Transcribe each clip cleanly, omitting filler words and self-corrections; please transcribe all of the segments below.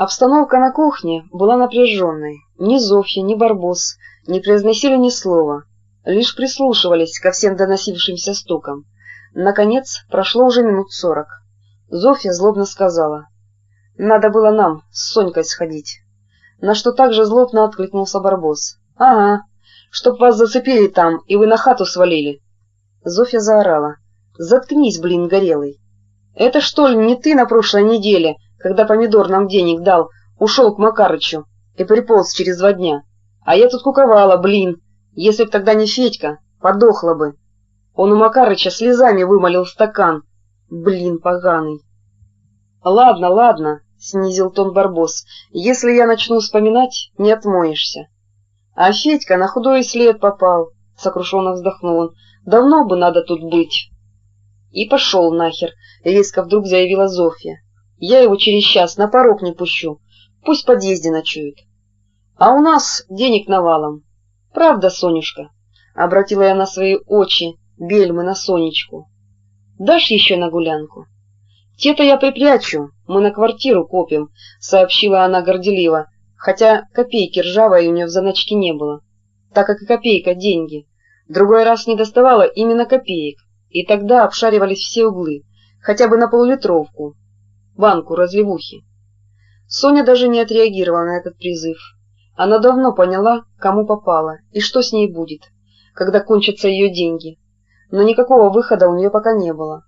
Обстановка на кухне была напряженной. Ни Зофья, ни Барбос не произносили ни слова, лишь прислушивались ко всем доносившимся стукам. Наконец, прошло уже минут 40. Зофья злобно сказала: «Надо было нам с Сонькой сходить». На что также злобно откликнулся Барбос: «Ага, чтоб вас зацепили там, и вы на хату свалили». Зофья заорала: «Заткнись, блин, горелый! Это что ли не ты на прошлой неделе, когда помидор нам денег дал, ушел к Макарычу и приполз через 2 дня? А я тут куковала, блин, если б тогда не Федька, подохла бы. Он у Макарыча слезами вымолил стакан. Блин, поганый». «Ладно, ладно», — снизил тон Барбос, — «если я начну вспоминать, не отмоешься». «А Федька на худой след попал», — сокрушенно вздохнул он, — «давно бы надо тут быть». «И пошел нахер», — резко вдруг заявила Зофья. «Я его через час на порог не пущу, пусть в подъезде ночует. А у нас денег навалом. Правда, Сонюшка?» — обратила я на свои очи бельмы на Сонечку. «Дашь еще на гулянку?» «Те-то я припрячу, мы на квартиру копим», — сообщила она горделиво, хотя копейки ржавой у нее в заначке не было, так как и копейка — деньги. Другой раз не доставала именно копеек, и тогда обшаривались все углы, хотя бы на полулитровку, банку разливухи. Соня даже не отреагировала на этот призыв. Она давно поняла, кому попала и что с ней будет, когда кончатся ее деньги, но никакого выхода у нее пока не было.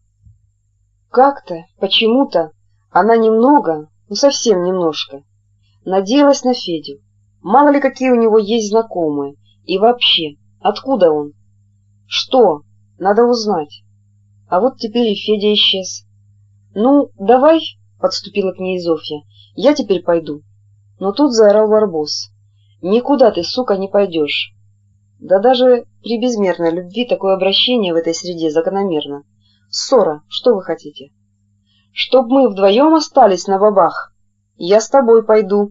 Как-то, почему-то, она немного, ну совсем немножко, надеялась на Федю. Мало ли какие у него есть знакомые, и вообще, откуда он? Что? Надо узнать. А вот теперь и Федя исчез. «Ну, давай», — подступила к ней Зофья, — «я теперь пойду». Но тут заорал Барбос: «Никуда ты, сука, не пойдешь». Да даже при безмерной любви такое обращение в этой среде закономерно. Ссора, что вы хотите? «Чтоб мы вдвоем остались на бабах? Я с тобой пойду».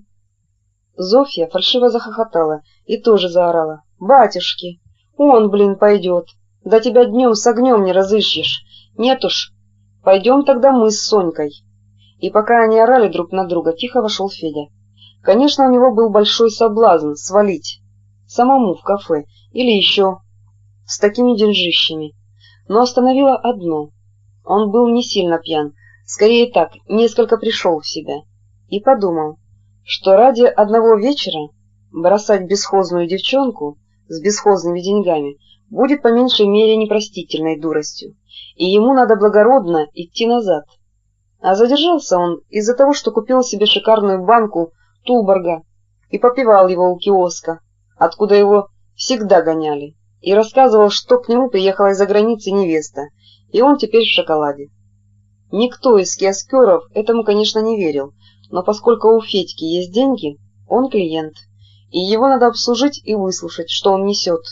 Зофья фальшиво захохотала и тоже заорала: «Батюшки, он, блин, пойдет. Да тебя днем с огнем не разыщешь. Нет уж, пойдем тогда мы с Сонькой». И пока они орали друг на друга, тихо вошел Федя. Конечно, у него был большой соблазн свалить самому в кафе или еще с такими деньжищами, но остановило одно: он был не сильно пьян, скорее так, несколько пришел в себя, и подумал, что ради одного вечера бросать бесхозную девчонку с бесхозными деньгами будет по меньшей мере непростительной дуростью, и ему надо благородно идти назад. А задержался он из-за того, что купил себе шикарную банку Тулборга и попивал его у киоска, откуда его всегда гоняли, и рассказывал, что к нему приехала из-за границы невеста, и он теперь в шоколаде. Никто из киоскеров этому, конечно, не верил, но поскольку у Федьки есть деньги, он клиент, и его надо обслужить и выслушать, что он несет.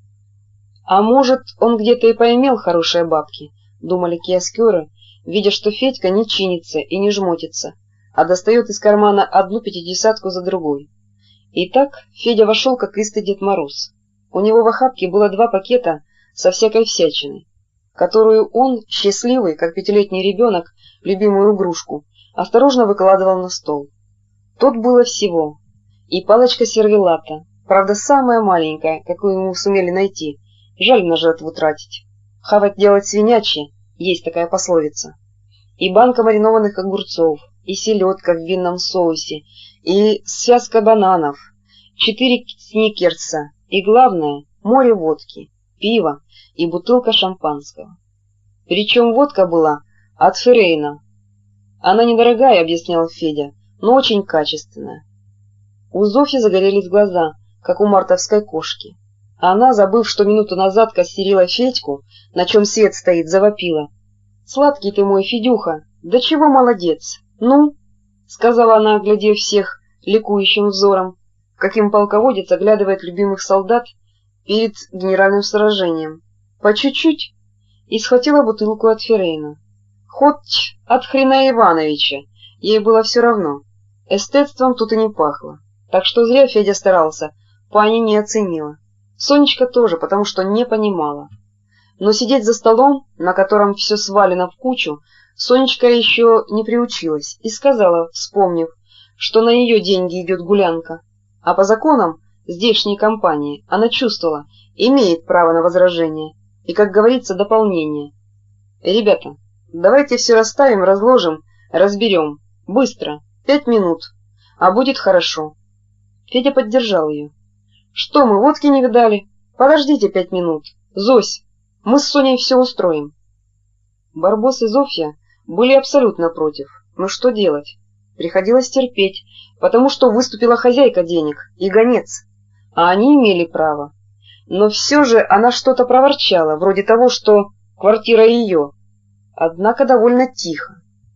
А может, он где-то и поимел хорошие бабки, думали киоскеры, видя, что Федька не чинится и не жмотится, а достает из кармана одну 50-ку за другой. Итак, Федя вошел, как истый Дед Мороз. У него в охапке было 2 пакета со всякой всячиной, которую он, счастливый, как 5-летний ребенок, любимую игрушку, осторожно выкладывал на стол. Тут было всего: и палочка сервелата, правда самая маленькая, какую ему сумели найти, жаль на жертву тратить. Хавать делать свинячье, есть такая пословица. И банка маринованных огурцов, и селедка в винном соусе, и связка бананов, 4 сникерса, и, главное, море водки, пива и бутылка шампанского. Причем водка была от Феррейна. Она недорогая, объяснял Федя, но очень качественная. У Зофьи загорелись глаза, как у мартовской кошки. Она, забыв, что минуту назад костерила Федьку, на чем свет стоит, завопила: «Сладкий ты мой, Федюха, да чего молодец! Ну?» — сказала она, оглядев всех ликующим взором, каким полководец оглядывает любимых солдат перед генеральным сражением. «По чуть-чуть?» И схватила бутылку от Феррейна. Хоть от Хрена Ивановича, ей было все равно. Эстетством тут и не пахло. Так что зря Федя старался, пани не оценила. Сонечка тоже, потому что не понимала. Но сидеть за столом, на котором все свалено в кучу, Сонечка еще не приучилась и сказала, вспомнив, что на ее деньги идет гулянка, а по законам здешней компании она чувствовала, имеет право на возражение и, как говорится, дополнение. «Ребята, давайте все расставим, разложим, разберем. Быстро, 5 минут, а будет хорошо». Федя поддержал ее. «Что, мы водки не видали? Подождите 5 минут. Зось, мы с Соней все устроим». Барбос и Зофья были абсолютно против. Но что делать? Приходилось терпеть, потому что выступила хозяйка денег и гонец, а они имели право. Но все же она что-то проворчала, вроде того, что квартира ее, однако довольно тихо.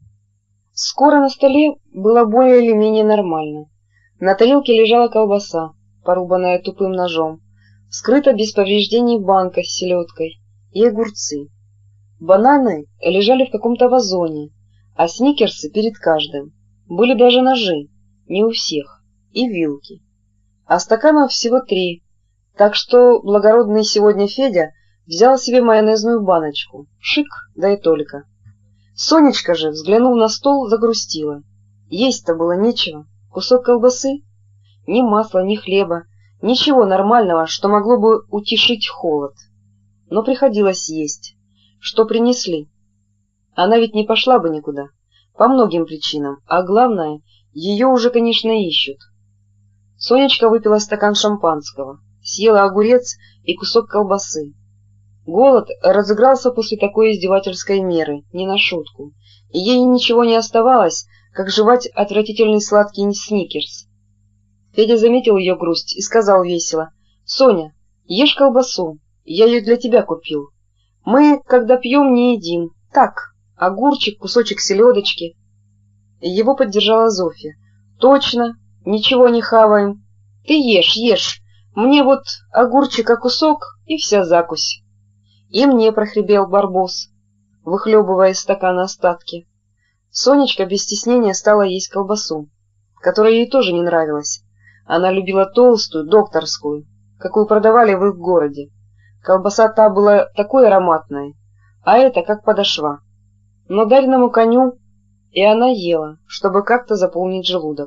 Скоро на столе было более или менее нормально. На тарелке лежала колбаса, порубанная тупым ножом, вскрыта без повреждений банка с селедкой и огурцы. Бананы лежали в каком-то вазоне, а сникерсы перед каждым. Были даже ножи, не у всех, и вилки. А стаканов всего 3, так что благородный сегодня Федя взял себе майонезную баночку. Шик, да и только. Сонечка же, взглянув на стол, загрустила. Есть-то было нечего. Кусок колбасы? Ни масла, ни хлеба, ничего нормального, что могло бы утешить холод. Но приходилось есть. Что принесли? Она ведь не пошла бы никуда. По многим причинам, а главное, ее уже, конечно, ищут. Сонечка выпила стакан шампанского, съела огурец и кусок колбасы. Голод разыгрался после такой издевательской меры, не на шутку, и ей ничего не оставалось, как жевать отвратительный сладкий сникерс. Федя заметил ее грусть и сказал весело: «Соня, ешь колбасу, я ее для тебя купил. Мы, когда пьем, не едим, так, огурчик, кусочек селедочки». Его поддержала Зофья. «Точно, ничего не хаваем. Ты ешь, ешь, мне вот огурчика кусок и вся закусь». «И мне», — прохрипел Барбос, выхлебывая из стакана остатки. Сонечка без стеснения стала есть колбасу, которая ей тоже не нравилась. Она любила толстую, докторскую, какую продавали в их городе. Колбаса та была такой ароматной, а эта как подошва. Но дареному коню и она ела, чтобы как-то заполнить желудок.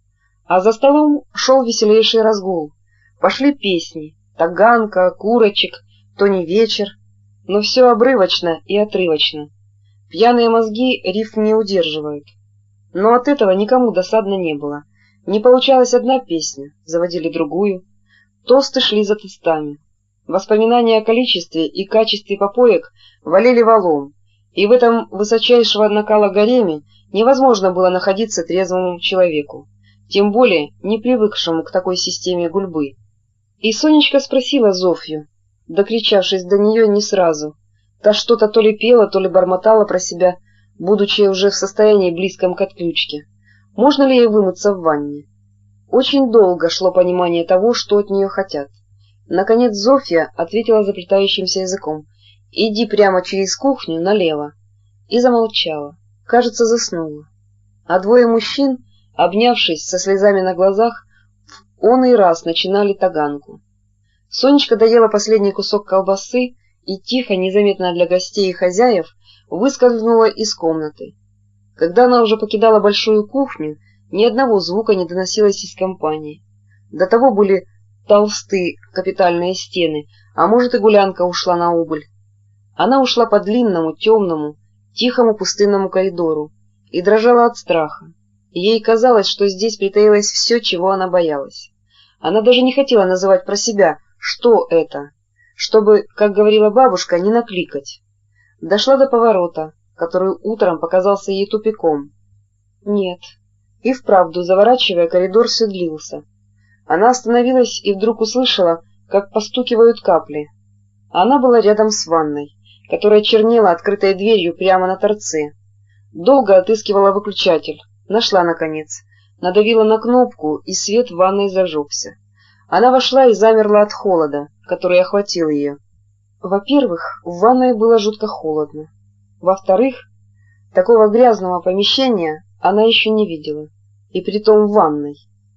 А за столом шел веселейший разгул. Пошли песни, таганка, курочек, то не вечер, но все обрывочно и отрывочно. Пьяные мозги рифм не удерживают. Но от этого никому досадно не было. Не получалась одна песня, заводили другую. Тосты шли за тостами. Воспоминания о количестве и качестве попоек валили валом, и в этом высочайшего накала гареме невозможно было находиться трезвому человеку, тем более не привыкшему к такой системе гульбы. И Сонечка спросила Зофью, докричавшись до нее не сразу. Та что-то то ли пела, то ли бормотала про себя, будучи уже в состоянии близком к отключке. Можно ли ей вымыться в ванне? Очень долго шло понимание того, что от нее хотят. Наконец Зофья ответила заплетающимся языком: «Иди прямо через кухню налево», и замолчала, кажется, заснула. А двое мужчин, обнявшись со слезами на глазах, в оный раз начинали таганку. Сонечка доела последний кусок колбасы и тихо, незаметно для гостей и хозяев, выскользнула из комнаты. Когда она уже покидала большую кухню, ни одного звука не доносилось из компании. До того были толстые капитальные стены, а может и гулянка ушла на убыль. Она ушла по длинному, темному, тихому пустынному коридору и дрожала от страха. Ей казалось, что здесь притаилось все, чего она боялась. Она даже не хотела называть про себя, что это, чтобы, как говорила бабушка, не накликать. Дошла до поворота, который утром показался ей тупиком. Нет, и вправду, заворачивая, коридор все длился. Она остановилась и вдруг услышала, как постукивают капли. Она была рядом с ванной, которая чернела открытой дверью прямо на торце. Долго отыскивала выключатель, нашла наконец, надавила на кнопку, и свет в ванной зажегся. Она вошла и замерла от холода, который охватил ее. Во-первых, в ванной было жутко холодно. Во-вторых, такого грязного помещения она еще не видела, и притом в ванной.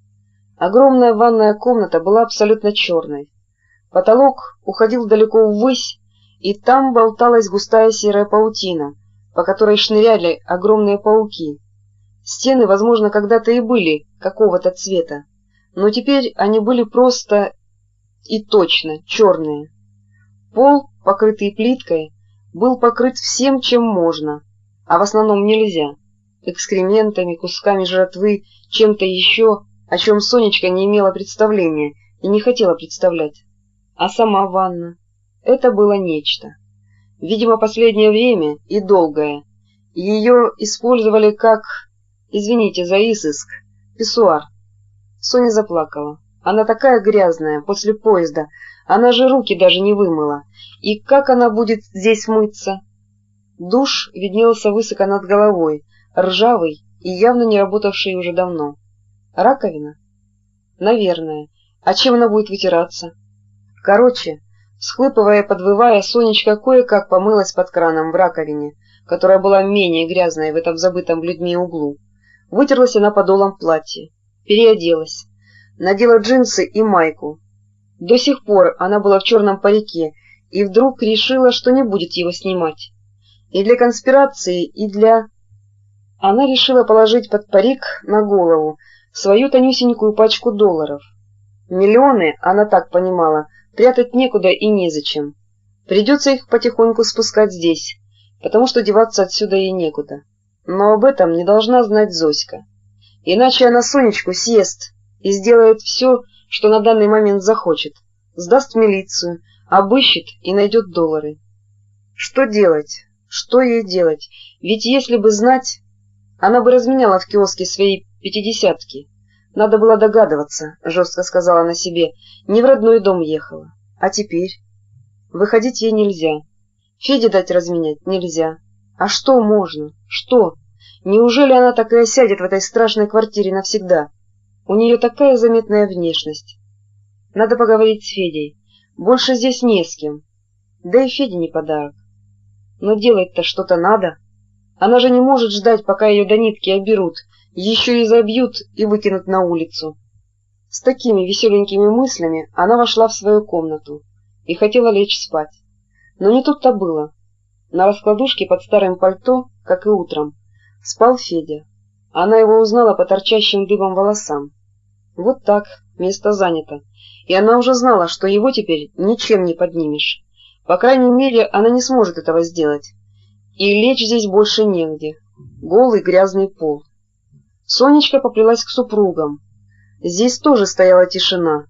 Огромная ванная комната была абсолютно черной. Потолок уходил далеко ввысь, и там болталась густая серая паутина, по которой шныряли огромные пауки. Стены, возможно, когда-то и были какого-то цвета, но теперь они были просто и точно черные. Пол, покрытый плиткой, был покрыт всем, чем можно, а в основном нельзя: экскрементами, кусками жратвы, чем-то еще, о чем Сонечка не имела представления и не хотела представлять. А сама ванна — это было нечто. Видимо, последнее время и долгое ее использовали как, извините за изыск, писсуар. Соня заплакала. Она такая грязная, после поезда, она же руки даже не вымыла. И как она будет здесь мыться? Душ виднелся высоко над головой, ржавый и явно не работавший уже давно. Раковина? Наверное. А чем она будет вытираться? Короче, всхлипывая и подвывая, Сонечка кое-как помылась под краном в раковине, которая была менее грязной в этом забытом людьми углу. Вытерлась она подолом платья, переоделась, надела джинсы и майку. До сих пор она была в черном парике и вдруг решила, что не будет его снимать. И для конспирации, и для... Она решила положить под парик на голову свою тонюсенькую пачку долларов. Миллионы, она так понимала, прятать некуда и незачем. Придется их потихоньку спускать здесь, потому что деваться отсюда ей некуда. Но об этом не должна знать Зоська. Иначе она Сонечку съест и сделает все, что на данный момент захочет. Сдаст в милицию, обыщет и найдет доллары. Что делать? Что ей делать? Ведь если бы знать, она бы разменяла в киоске свои 50-ки. Надо было догадываться, жестко сказала она себе, не в родной дом ехала. А теперь? Выходить ей нельзя. Феде дать разменять нельзя. А что можно? Что? Неужели она так и осядет в этой страшной квартире навсегда? У нее такая заметная внешность. Надо поговорить с Федей. Больше здесь не с кем. Да и Феде не подарок. Но делать-то что-то надо. Она же не может ждать, пока ее до нитки оберут, еще и забьют и выкинут на улицу. С такими веселенькими мыслями она вошла в свою комнату и хотела лечь спать. Но не тут-то было. На раскладушке под старым пальто, как и утром, спал Федя. Она его узнала по торчащим дыбом волосам. Вот так, место занято. И она уже знала, что его теперь ничем не поднимешь. По крайней мере, она не сможет этого сделать. И лечь здесь больше негде. Голый грязный пол. Сонечка поплелась к супругам. Здесь тоже стояла тишина.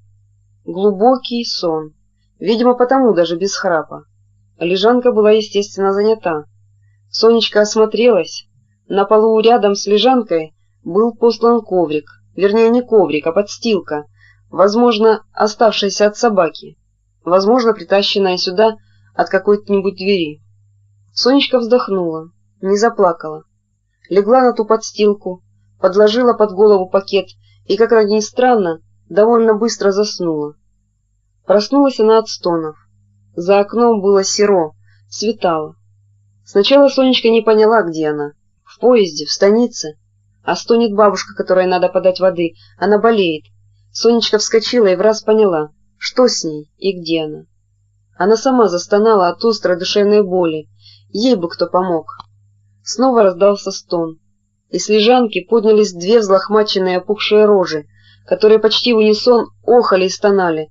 Глубокий сон. Видимо, потому даже без храпа. Лежанка была, естественно, занята. Сонечка осмотрелась. На полу рядом с лежанкой был постлан коврик. Вернее, не коврик, а подстилка. Возможно, оставшаяся от собаки. Возможно, притащенная сюда от какой-нибудь двери. Сонечка вздохнула, не заплакала. Легла на ту подстилку, подложила под голову пакет и, как ни странно, довольно быстро заснула. Проснулась она от стонов. За окном было серо, светало. Сначала Сонечка не поняла, где она. В поезде, в станице. А стонет бабушка, которой надо подать воды. Она болеет. Сонечка вскочила и враз поняла, что с ней и где она. Она сама застонала от острой душевной боли. Ей бы кто помог. Снова раздался стон. И с лежанки поднялись две взлохмаченные опухшие рожи, которые почти в унисон охали и стонали.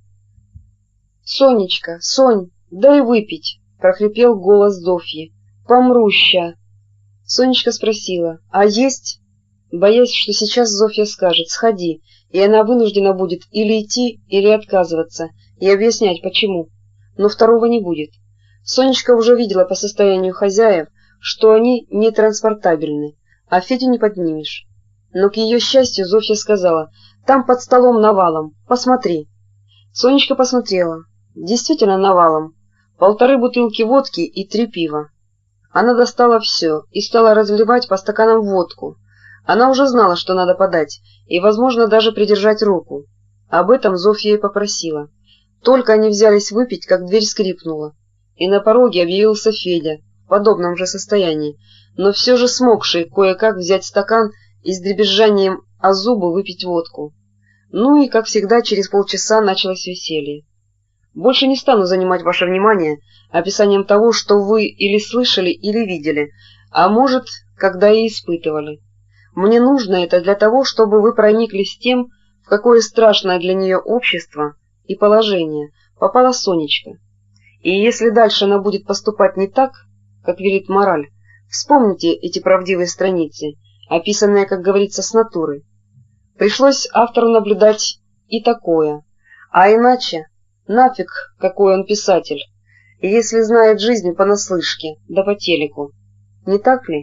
— Сонечка, Сонь, дай выпить! — прохрипел голос Зофьи. — Помру ща. Сонечка спросила: — А есть? Боясь, что сейчас Зофья скажет: сходи, и она вынуждена будет или идти, или отказываться, и объяснять, почему. Но второго не будет. Сонечка уже видела по состоянию хозяев, что они нетранспортабельны, а Федю не поднимешь. Но, к ее счастью, Зофья сказала: там под столом навалом, посмотри. Сонечка посмотрела. Действительно навалом. 1,5 бутылки водки и 3 пива. Она достала все и стала разливать по стаканам водку. Она уже знала, что надо подать, и, возможно, даже придержать руку. Об этом Зофья и попросила. Только они взялись выпить, как дверь скрипнула, и на пороге объявился Федя, в подобном же состоянии, но все же смогший кое-как взять стакан и с дребезжанием о зубы выпить водку. Ну и, как всегда, через полчаса началось веселье. Больше не стану занимать ваше внимание описанием того, что вы или слышали, или видели, а может, когда и испытывали. Мне нужно это для того, чтобы вы прониклись тем, в какое страшное для нее общество и положение попала Сонечка. И если дальше она будет поступать не так, как велит мораль, вспомните эти правдивые страницы, описанные, как говорится, с натуры. Пришлось автору наблюдать и такое, а иначе нафиг, какой он писатель, если знает жизнь понаслышке, да по телеку. Не так ли?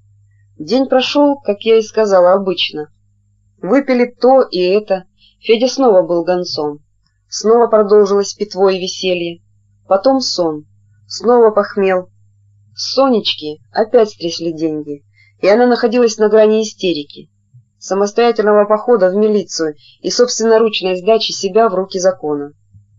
День прошел, как я и сказала, обычно. Выпили то и это, Федя снова был гонцом. Снова продолжилось питво и веселье. Потом сон. Снова похмел. С Сонечки опять стрясли деньги, и она находилась на грани истерики, самостоятельного похода в милицию и собственноручной сдачи себя в руки закона.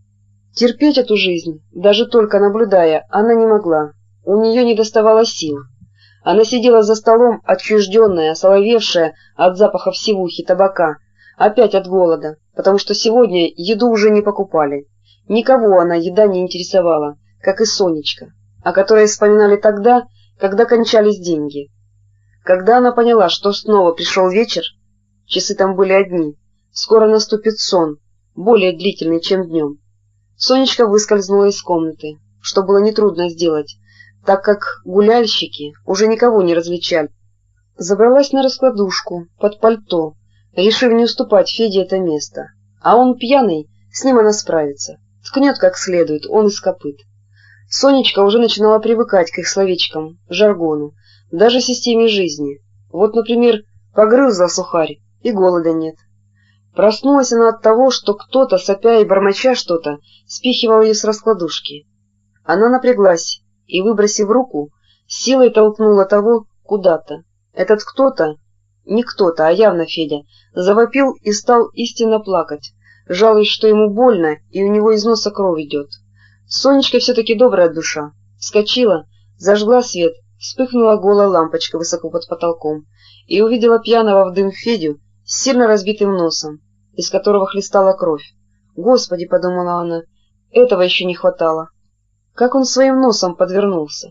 Терпеть эту жизнь, даже только наблюдая, она не могла. У нее недоставало сил. Она сидела за столом, отчужденная, осоловевшая от запахов сивухи, табака, опять от голода, потому что сегодня еду уже не покупали. Никого она еда не интересовала, как и Сонечка, о которой вспоминали тогда, когда кончались деньги. Когда она поняла, что снова пришел вечер, часы там были одни, скоро наступит сон, более длительный, чем днем. Сонечка выскользнула из комнаты, что было нетрудно сделать, так как гуляльщики уже никого не различали. Забралась на раскладушку, под пальто, решив не уступать Феде это место. А он пьяный, с ним она справится. Ткнет как следует, он из копыт. Сонечка уже начинала привыкать к их словечкам, жаргону, даже системе жизни. Вот, например, погрызла сухарь, и голода нет. Проснулась она от того, что кто-то, сопя и бормоча что-то, спихивал ее с раскладушки. Она напряглась и, выбросив руку, силой толкнула того куда-то. Этот кто-то, не кто-то, а явно Федя, завопил и стал истинно плакать, жалуясь, что ему больно и у него из носа кровь идет. Сонечка все-таки добрая душа. Вскочила, зажгла свет, вспыхнула голая лампочка высоко под потолком и увидела пьяного в дым Федю с сильно разбитым носом, из которого хлестала кровь. «Господи!» — подумала она, — этого еще не хватало. Как он своим носом подвернулся?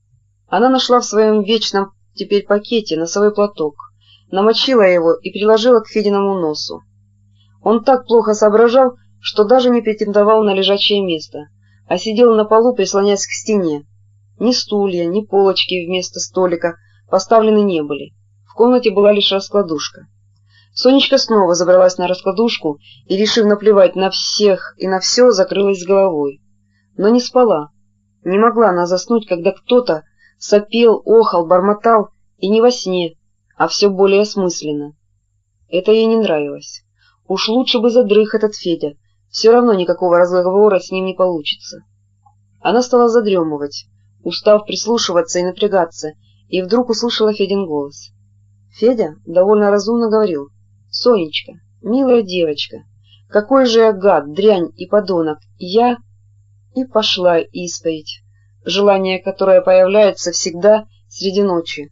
Она нашла в своем вечном теперь пакете носовой платок, намочила его и приложила к Фединому носу. Он так плохо соображал, что даже не претендовал на лежачее место, а сидел на полу, прислонясь к стене. Ни стулья, ни полочки вместо столика поставлены не были. В комнате была лишь раскладушка. Сонечка снова забралась на раскладушку и, решив наплевать на всех и на все, закрылась головой. Но не спала. Не могла она заснуть, когда кто-то сопел, охал, бормотал, и не во сне, а все более осмысленно. Это ей не нравилось. Уж лучше бы задрых этот Федя, все равно никакого разговора с ним не получится. Она стала задремывать, устав прислушиваться и напрягаться, и вдруг услышала Федин голос. Федя довольно разумно говорил: «Сонечка, милая девочка, какой же я гад, дрянь и подонок, я...» И пошла исповедь, желание, которое появляется всегда среди ночи.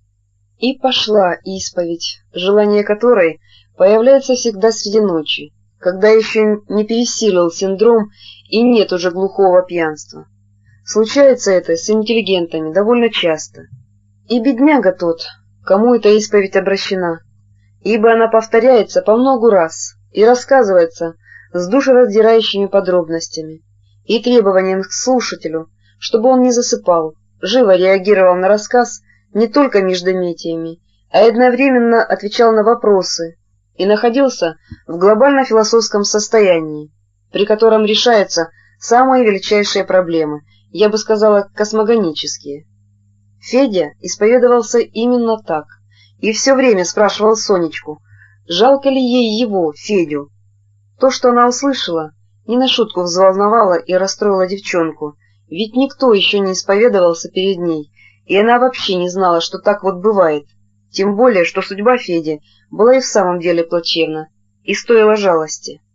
И пошла исповедь, желание которой появляется всегда среди ночи, когда еще не пересилил синдром и нет уже глухого пьянства. Случается это с интеллигентами довольно часто. И бедняга тот, кому эта исповедь обращена, ибо она повторяется по многу раз и рассказывается с душераздирающими подробностями и требованием к слушателю, чтобы он не засыпал, живо реагировал на рассказ не только междометиями, а одновременно отвечал на вопросы и находился в глобально-философском состоянии, при котором решаются самые величайшие проблемы, я бы сказала, космогонические. Федя исповедовался именно так и все время спрашивал Сонечку, жалко ли ей его, Федю. То, что она услышала, не на шутку взволновало и расстроило девчонку, ведь никто еще не исповедовался перед ней, и она вообще не знала, что так вот бывает, тем более, что судьба Феди была и в самом деле плачевна и стоила жалости.